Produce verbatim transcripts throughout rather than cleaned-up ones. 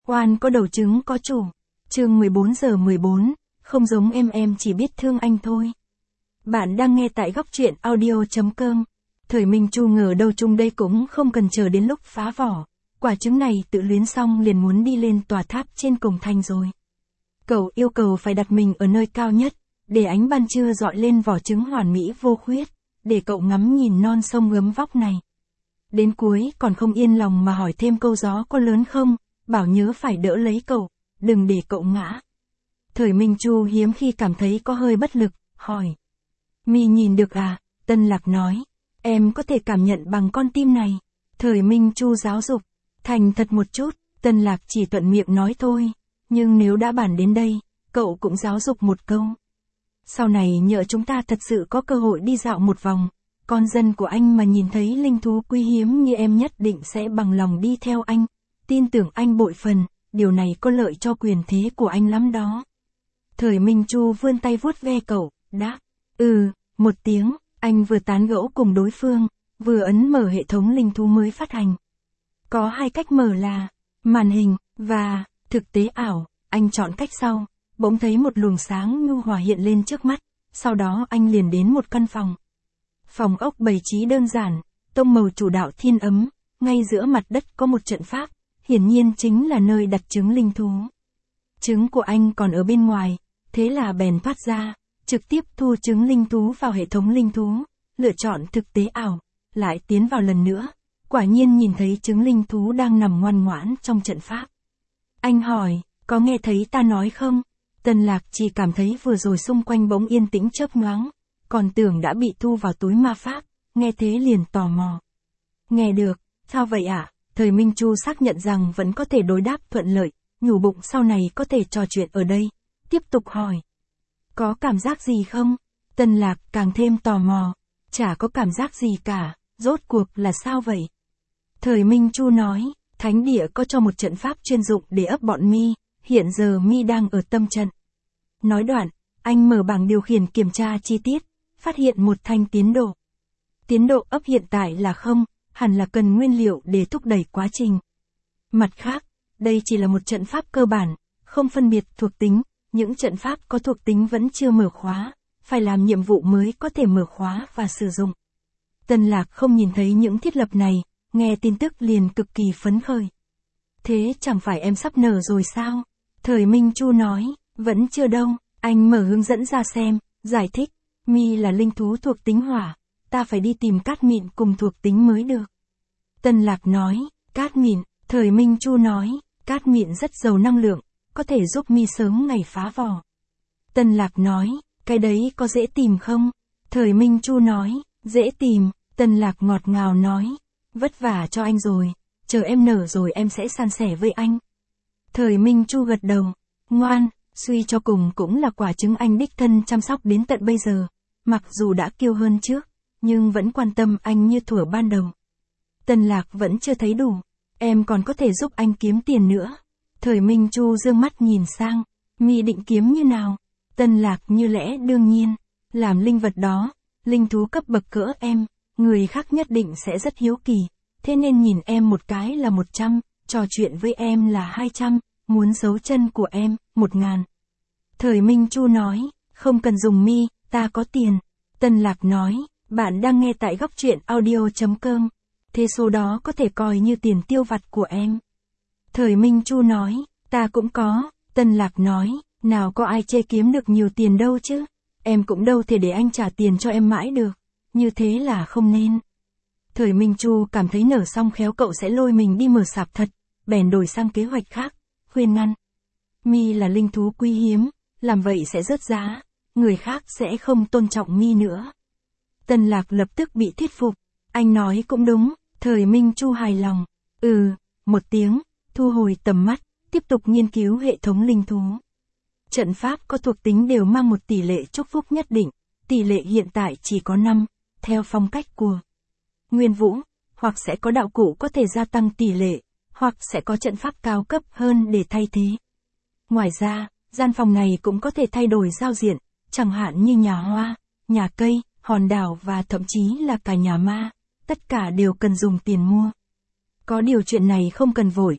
Oan có đầu trứng có chủ. Chương mười bốn giờ mười bốn, không giống em em chỉ biết thương anh thôi. Bạn đang nghe tại góc truyện audio chấm com. Thời Minh Chu ngờ đâu chung đây cũng không cần chờ đến lúc phá vỏ. Quả trứng này tự luyến xong liền muốn đi lên tòa tháp trên cổng thành rồi. Cậu yêu cầu phải đặt mình ở nơi cao nhất, để ánh ban trưa dọi lên vỏ trứng hoàn mỹ vô khuyết, để cậu ngắm nhìn non sông gấm vóc này. Đến cuối còn không yên lòng mà hỏi thêm câu gió có lớn không, bảo nhớ phải đỡ lấy cậu, đừng để cậu ngã. Thời Minh Chu hiếm khi cảm thấy có hơi bất lực, hỏi. Mi nhìn được à? Tân Lạc nói. Em có thể cảm nhận bằng con tim này. Thời Minh Chu giáo dục. Thành thật một chút, Tân Lạc chỉ thuận miệng nói thôi. Nhưng nếu đã bàn đến đây, cậu cũng giáo dục một câu. Sau này nhỡ chúng ta thật sự có cơ hội đi dạo một vòng, con dân của anh mà nhìn thấy linh thú quý hiếm như em nhất định sẽ bằng lòng đi theo anh. Tin tưởng anh bội phần, điều này có lợi cho quyền thế của anh lắm đó. Thời Minh Chu vươn tay vuốt ve cậu, đáp. Ừ, một tiếng, anh vừa tán gẫu cùng đối phương, vừa ấn mở hệ thống linh thú mới phát hành. Có hai cách mở là màn hình và thực tế ảo. Anh chọn cách sau, bỗng thấy một luồng sáng nhu hòa hiện lên trước mắt, sau đó anh liền đến một căn phòng. Phòng ốc bày trí đơn giản, tông màu chủ đạo thiên ấm, ngay giữa mặt đất có một trận pháp, hiển nhiên chính là nơi đặt trứng linh thú. Trứng của anh còn ở bên ngoài, thế là bèn thoát ra, trực tiếp thu trứng linh thú vào hệ thống linh thú, lựa chọn thực tế ảo, lại tiến vào lần nữa, quả nhiên nhìn thấy trứng linh thú đang nằm ngoan ngoãn trong trận pháp. Anh hỏi, có nghe thấy ta nói không? Tân Lạc chỉ cảm thấy vừa rồi xung quanh bỗng yên tĩnh chớp nhoáng, còn tưởng đã bị thu vào túi ma pháp, nghe thế liền tò mò. Nghe được, sao vậy ạ? À? Thời Minh Chu xác nhận rằng vẫn có thể đối đáp thuận lợi, nhủ bụng sau này có thể trò chuyện ở đây, tiếp tục hỏi. Có cảm giác gì không? Tân Lạc càng thêm tò mò, chả có cảm giác gì cả, rốt cuộc là sao vậy? Thời Minh Chu nói, Thánh địa có cho một trận pháp chuyên dụng để ấp bọn Mi, hiện giờ Mi đang ở tâm trận. Nói đoạn, anh mở bảng điều khiển kiểm tra chi tiết, phát hiện một thanh tiến độ. Tiến độ ấp hiện tại là không, hẳn là cần nguyên liệu để thúc đẩy quá trình. Mặt khác, đây chỉ là một trận pháp cơ bản, không phân biệt thuộc tính, những trận pháp có thuộc tính vẫn chưa mở khóa, phải làm nhiệm vụ mới có thể mở khóa và sử dụng. Tân Lạc không nhìn thấy những thiết lập này, nghe tin tức liền cực kỳ phấn khởi. Thế chẳng phải em sắp nở rồi sao? Thời Minh Chu nói, vẫn chưa đâu, anh mở hướng dẫn ra xem, giải thích, Mi là linh thú thuộc tính hỏa, ta phải đi tìm cát mịn cùng thuộc tính mới được. Tân Lạc nói, cát mịn, Thời Minh Chu nói, cát mịn rất giàu năng lượng, có thể giúp Mi sớm ngày phá vỏ. Tân Lạc nói, cái đấy có dễ tìm không? Thời Minh Chu nói, dễ tìm. Tân Lạc ngọt ngào nói, vất vả cho anh rồi, chờ em nở rồi em sẽ san sẻ với anh. Thời Minh Chu gật đầu, ngoan, suy cho cùng cũng là quả trứng anh đích thân chăm sóc đến tận bây giờ, mặc dù đã kiêu hơn trước, nhưng vẫn quan tâm anh như thuở ban đầu. Tân Lạc vẫn chưa thấy đủ, em còn có thể giúp anh kiếm tiền nữa. Thời Minh Chu dương mắt nhìn sang, Mi định kiếm như nào? Tân Lạc như lẽ đương nhiên, làm linh vật đó, linh thú cấp bậc cỡ em, người khác nhất định sẽ rất hiếu kỳ, thế nên nhìn em một cái là một trăm, trò chuyện với em là hai trăm, muốn giấu chân của em, một ngàn. Thời Minh Chu nói, không cần dùng Mi, ta có tiền. Tân Lạc nói, bạn đang nghe tại góc truyện audio chấm com, thế số đó có thể coi như tiền tiêu vặt của em. Thời Minh Chu nói, ta cũng có. Tân Lạc nói, nào có ai chê kiếm được nhiều tiền đâu chứ, em cũng đâu thể để anh trả tiền cho em mãi được, như thế là không nên. Thời Minh Chu cảm thấy nở xong khéo cậu sẽ lôi mình đi mở sạp thật, bèn đổi sang kế hoạch khác, khuyên ngăn. Mi là linh thú quý hiếm, làm vậy sẽ rớt giá, người khác sẽ không tôn trọng Mi nữa. Tân Lạc lập tức bị thuyết phục, anh nói cũng đúng. Thời Minh Chu hài lòng, ừ, một tiếng, thu hồi tầm mắt, tiếp tục nghiên cứu hệ thống linh thú. Trận pháp có thuộc tính đều mang một tỷ lệ chúc phúc nhất định, tỷ lệ hiện tại chỉ có năm, theo phong cách của Nguyên Vũ, hoặc sẽ có đạo cụ có thể gia tăng tỷ lệ, hoặc sẽ có trận pháp cao cấp hơn để thay thế. Ngoài ra, gian phòng này cũng có thể thay đổi giao diện, chẳng hạn như nhà hoa, nhà cây, hòn đảo và thậm chí là cả nhà ma, tất cả đều cần dùng tiền mua. Có điều chuyện này không cần vội,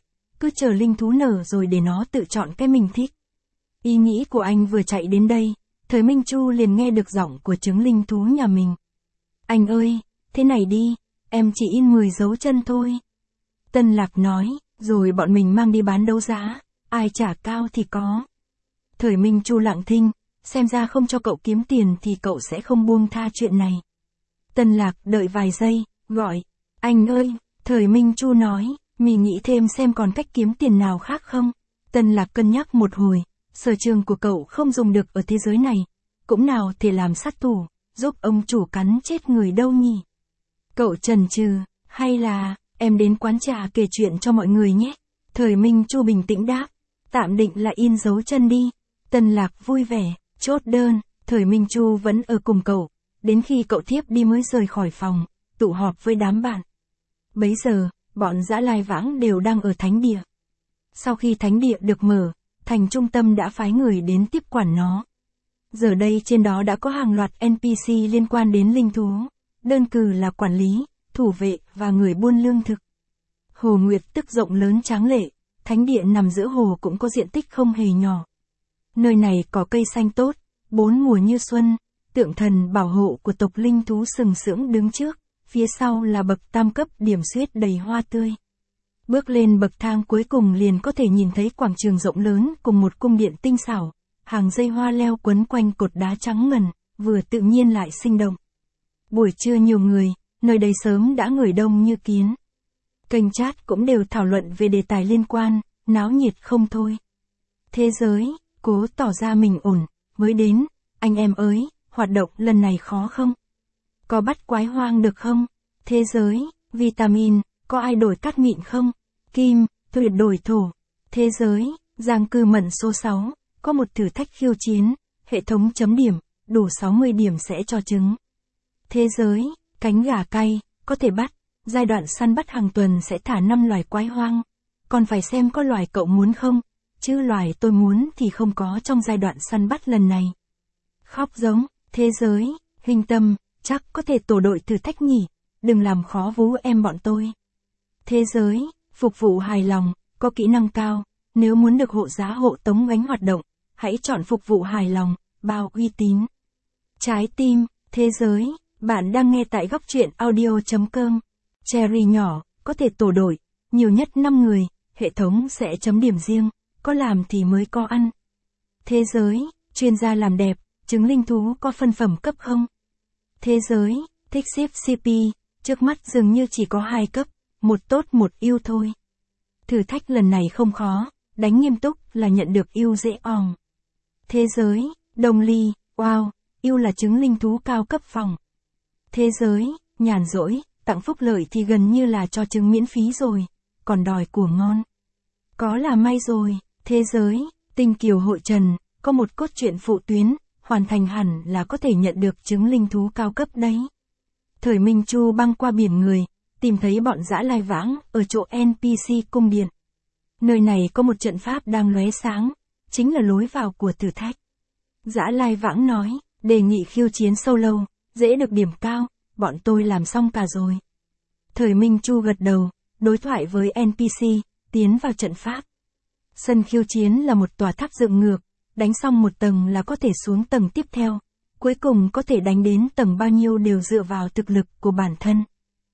cứ chờ linh thú nở rồi để nó tự chọn cái mình thích. Ý nghĩ của anh vừa chạy đến đây, Thời Minh Chu liền nghe được giọng của trứng linh thú nhà mình. Anh ơi, thế này đi, em chỉ in mười dấu chân thôi. Tân Lạc nói, rồi bọn mình mang đi bán đấu giá, ai trả cao thì có. Thời Minh Chu lặng thinh, xem ra không cho cậu kiếm tiền thì cậu sẽ không buông tha chuyện này. Tân Lạc đợi vài giây, gọi, anh ơi, Thời Minh Chu nói, mì nghĩ thêm xem còn cách kiếm tiền nào khác không. Tân Lạc cân nhắc một hồi, sở trường của cậu không dùng được ở thế giới này, cũng nào thể làm sát thủ, giúp ông chủ cắn chết người đâu nhỉ. Cậu chần chừ, hay là, em đến quán trà kể chuyện cho mọi người nhé. Thời Minh Chu bình tĩnh đáp, tạm định là in dấu chân đi. Tân Lạc vui vẻ, chốt đơn, Thời Minh Chu vẫn ở cùng cậu, đến khi cậu thiếp đi mới rời khỏi phòng, tụ họp với đám bạn. Bấy giờ, bọn Dã Lai Vãng đều đang ở thánh địa. Sau khi thánh địa được mở, thành trung tâm đã phái người đến tiếp quản nó. Giờ đây trên đó đã có hàng loạt en pê xê liên quan đến linh thú, đơn cử là quản lý, thủ vệ và người buôn lương thực. Hồ Nguyệt Tức rộng lớn tráng lệ, thánh địa nằm giữa hồ cũng có diện tích không hề nhỏ. Nơi này có cây xanh tốt, bốn mùa như xuân, tượng thần bảo hộ của tộc linh thú sừng sững đứng trước, phía sau là bậc tam cấp điểm xuyết đầy hoa tươi. Bước lên bậc thang cuối cùng liền có thể nhìn thấy quảng trường rộng lớn cùng một cung điện tinh xảo, hàng dây hoa leo quấn quanh cột đá trắng ngần, vừa tự nhiên lại sinh động. Buổi trưa nhiều người, nơi đây sớm đã người đông như kiến. Kênh chat cũng đều thảo luận về đề tài liên quan, náo nhiệt không thôi. Thế giới, cố tỏ ra mình ổn, mới đến, anh em ơi, hoạt động lần này khó không? Có bắt quái hoang được không? Thế giới, vitamin, có ai đổi cát mịn không? Kim, tuyệt đổi thổ. Thế giới, giang cư mận số sáu, có một thử thách khiêu chiến, hệ thống chấm điểm, đủ sáu mươi điểm sẽ cho trứng. Thế giới, cánh gà cay, có thể bắt, giai đoạn săn bắt hàng tuần sẽ thả năm loài quái hoang. Còn phải xem có loài cậu muốn không, chứ loài tôi muốn thì không có trong giai đoạn săn bắt lần này. Khóc giống, thế giới, hình tâm, chắc có thể tổ đội thử thách nhỉ, đừng làm khó vú em bọn tôi. Thế giới, phục vụ hài lòng, có kỹ năng cao, nếu muốn được hộ giá hộ tống gánh hoạt động, hãy chọn phục vụ hài lòng, bao uy tín. Trái tim, thế giới, bạn đang nghe tại góc truyện audio chấm com. Cherry nhỏ, có thể tổ đội, nhiều nhất năm người, hệ thống sẽ chấm điểm riêng, có làm thì mới có ăn. Thế giới, chuyên gia làm đẹp, trứng linh thú có phân phẩm cấp không? Thế giới, thích ship xê pê, trước mắt dường như chỉ có hai cấp, một tốt một ưu thôi. Thử thách lần này không khó, đánh nghiêm túc là nhận được ưu dễ òng. Thế giới, đồng ly, wow, ưu là trứng linh thú cao cấp phòng. Thế giới, nhàn rỗi, tặng phúc lợi thì gần như là cho trứng miễn phí rồi, còn đòi của ngon. Có là may rồi, thế giới, tinh kiều hội trần, có một cốt truyện phụ tuyến, hoàn thành hẳn là có thể nhận được trứng linh thú cao cấp đấy. Thời Minh Chu băng qua biển người, tìm thấy bọn Dã Lai Vãng ở chỗ en pê xê cung điện. Nơi này có một trận pháp đang lóe sáng, chính là lối vào của thử thách. Dã Lai Vãng nói, đề nghị khiêu chiến sâu lâu, dễ được điểm cao, bọn tôi làm xong cả rồi. Thời Minh Chu gật đầu, đối thoại với en pê xê, tiến vào trận pháp. Sân khiêu chiến là một tòa tháp dựng ngược, đánh xong một tầng là có thể xuống tầng tiếp theo, cuối cùng có thể đánh đến tầng bao nhiêu đều dựa vào thực lực của bản thân.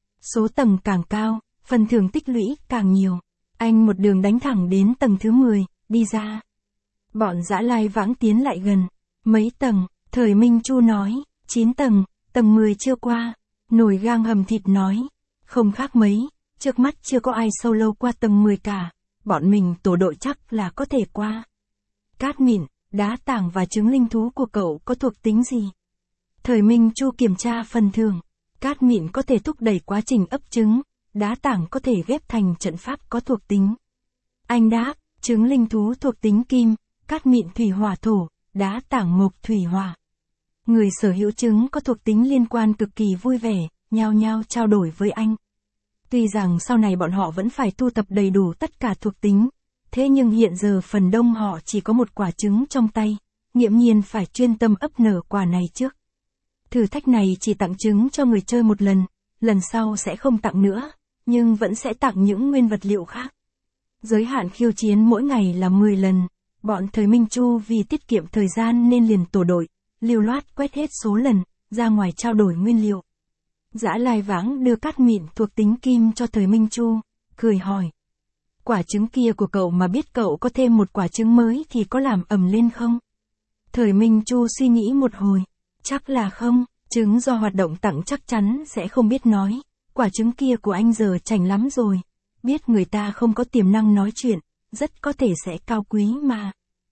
Số tầng càng cao, phần thưởng tích lũy càng nhiều. Anh một đường đánh thẳng đến tầng thứ mười, đi ra. Bọn Dã Lai Vãng tiến lại gần. Mấy tầng, Thời Minh Chu nói, chín tầng, tầng mười chưa qua. Nổi gang hầm thịt nói, không khác mấy, trước mắt chưa có ai sâu lâu qua tầng mười cả, bọn mình tổ đội chắc là có thể qua. Cát mịn, đá tảng và trứng linh thú của cậu có thuộc tính gì? Thời Minh Chu kiểm tra phần thưởng. Cát mịn có thể thúc đẩy quá trình ấp trứng, đá tảng có thể ghép thành trận pháp có thuộc tính. Anh đáp, trứng linh thú thuộc tính kim, cát mịn thủy hỏa thổ, đá tảng mộc thủy hỏa. Người sở hữu trứng có thuộc tính liên quan cực kỳ vui vẻ, nhao nhao trao đổi với anh. Tuy rằng sau này bọn họ vẫn phải thu tập đầy đủ tất cả thuộc tính, thế nhưng hiện giờ phần đông họ chỉ có một quả trứng trong tay, nghiễm nhiên phải chuyên tâm ấp nở quả này trước. Thử thách này chỉ tặng trứng cho người chơi một lần, lần sau sẽ không tặng nữa, nhưng vẫn sẽ tặng những nguyên vật liệu khác. Giới hạn khiêu chiến mỗi ngày là mười lần. Bọn Thời Minh Chu vì tiết kiệm thời gian nên liền tổ đội, lưu loát quét hết số lần, ra ngoài trao đổi nguyên liệu. Dã Lai Vãng đưa cát mịn thuộc tính kim cho Thời Minh Chu, cười hỏi. Quả trứng kia của cậu mà biết cậu có thêm một quả trứng mới thì có làm ầm lên không? Thời Minh Chu suy nghĩ một hồi, chắc là không, trứng do hoạt động tặng chắc chắn sẽ không biết nói, quả trứng kia của anh giờ chảnh lắm rồi, biết người ta không có tiềm năng nói chuyện, rất có thể sẽ cao quý mà.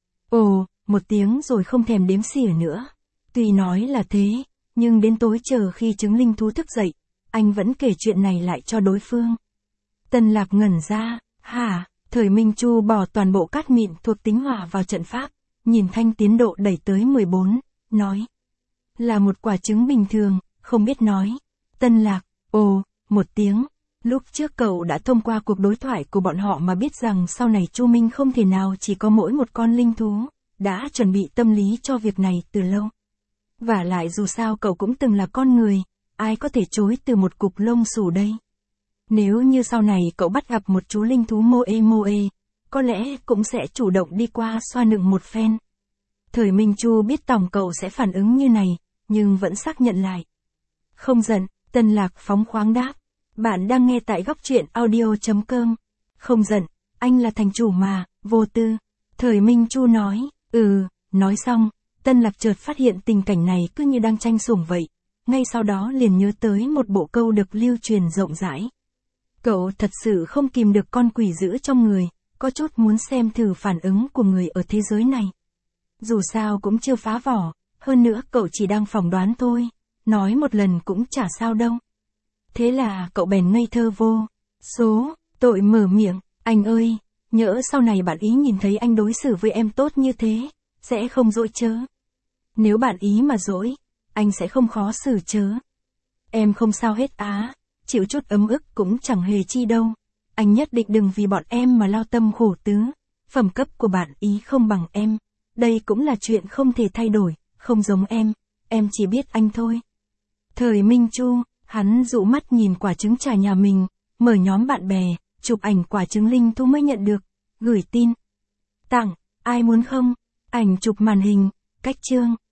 Ồ, một tiếng rồi không thèm đếm xỉa nữa. Tuy nói là thế, nhưng đến tối chờ khi trứng linh thú thức dậy, anh vẫn kể chuyện này lại cho đối phương. Tân Lạc ngẩn ra, hả, Thời Minh Chu bỏ toàn bộ cát mịn thuộc tính hỏa vào trận pháp, nhìn thanh tiến độ đẩy tới mười bốn, nói. Là một quả trứng bình thường, không biết nói. Tân Lạc, ồ, một tiếng. Lúc trước cậu đã thông qua cuộc đối thoại của bọn họ mà biết rằng sau này Chu Minh không thể nào chỉ có mỗi một con linh thú, đã chuẩn bị tâm lý cho việc này từ lâu. Vả lại dù sao cậu cũng từng là con người, ai có thể chối từ một cục lông xù đây. Nếu như sau này cậu bắt gặp một chú linh thú moe moe, có lẽ cũng sẽ chủ động đi qua xoa nựng một phen. Thời Minh Chu biết tòng cậu sẽ phản ứng như này, nhưng vẫn xác nhận lại. Không giận, Tân Lạc phóng khoáng đáp. Bạn đang nghe tại góc truyện audio.com. Không giận, anh là thành chủ mà, vô tư. Thời Minh Chu nói, ừ, nói xong, Tân Lạc chợt phát hiện tình cảnh này cứ như đang tranh sủng vậy. Ngay sau đó liền nhớ tới một bộ câu được lưu truyền rộng rãi. Cậu thật sự không kìm được con quỷ dữ trong người, có chút muốn xem thử phản ứng của người ở thế giới này. Dù sao cũng chưa phá vỏ, hơn nữa cậu chỉ đang phỏng đoán thôi, nói một lần cũng chả sao đâu. Thế là cậu bèn ngây thơ vô số, tội mở miệng, anh ơi, nhỡ sau này bạn ý nhìn thấy anh đối xử với em tốt như thế, sẽ không dỗi chớ. Nếu bạn ý mà dỗi, anh sẽ không khó xử chớ. Em không sao hết á, chịu chút ấm ức cũng chẳng hề chi đâu. Anh nhất định đừng vì bọn em mà lao tâm khổ tứ. Phẩm cấp của bạn ý không bằng em. Đây cũng là chuyện không thể thay đổi, không giống em, em chỉ biết anh thôi. Thời Minh Chu, hắn dụ mắt nhìn quả trứng trà nhà mình, mở nhóm bạn bè, chụp ảnh quả trứng linh thú mới nhận được, gửi tin. Tặng, ai muốn không? Ảnh chụp màn hình, cách chương.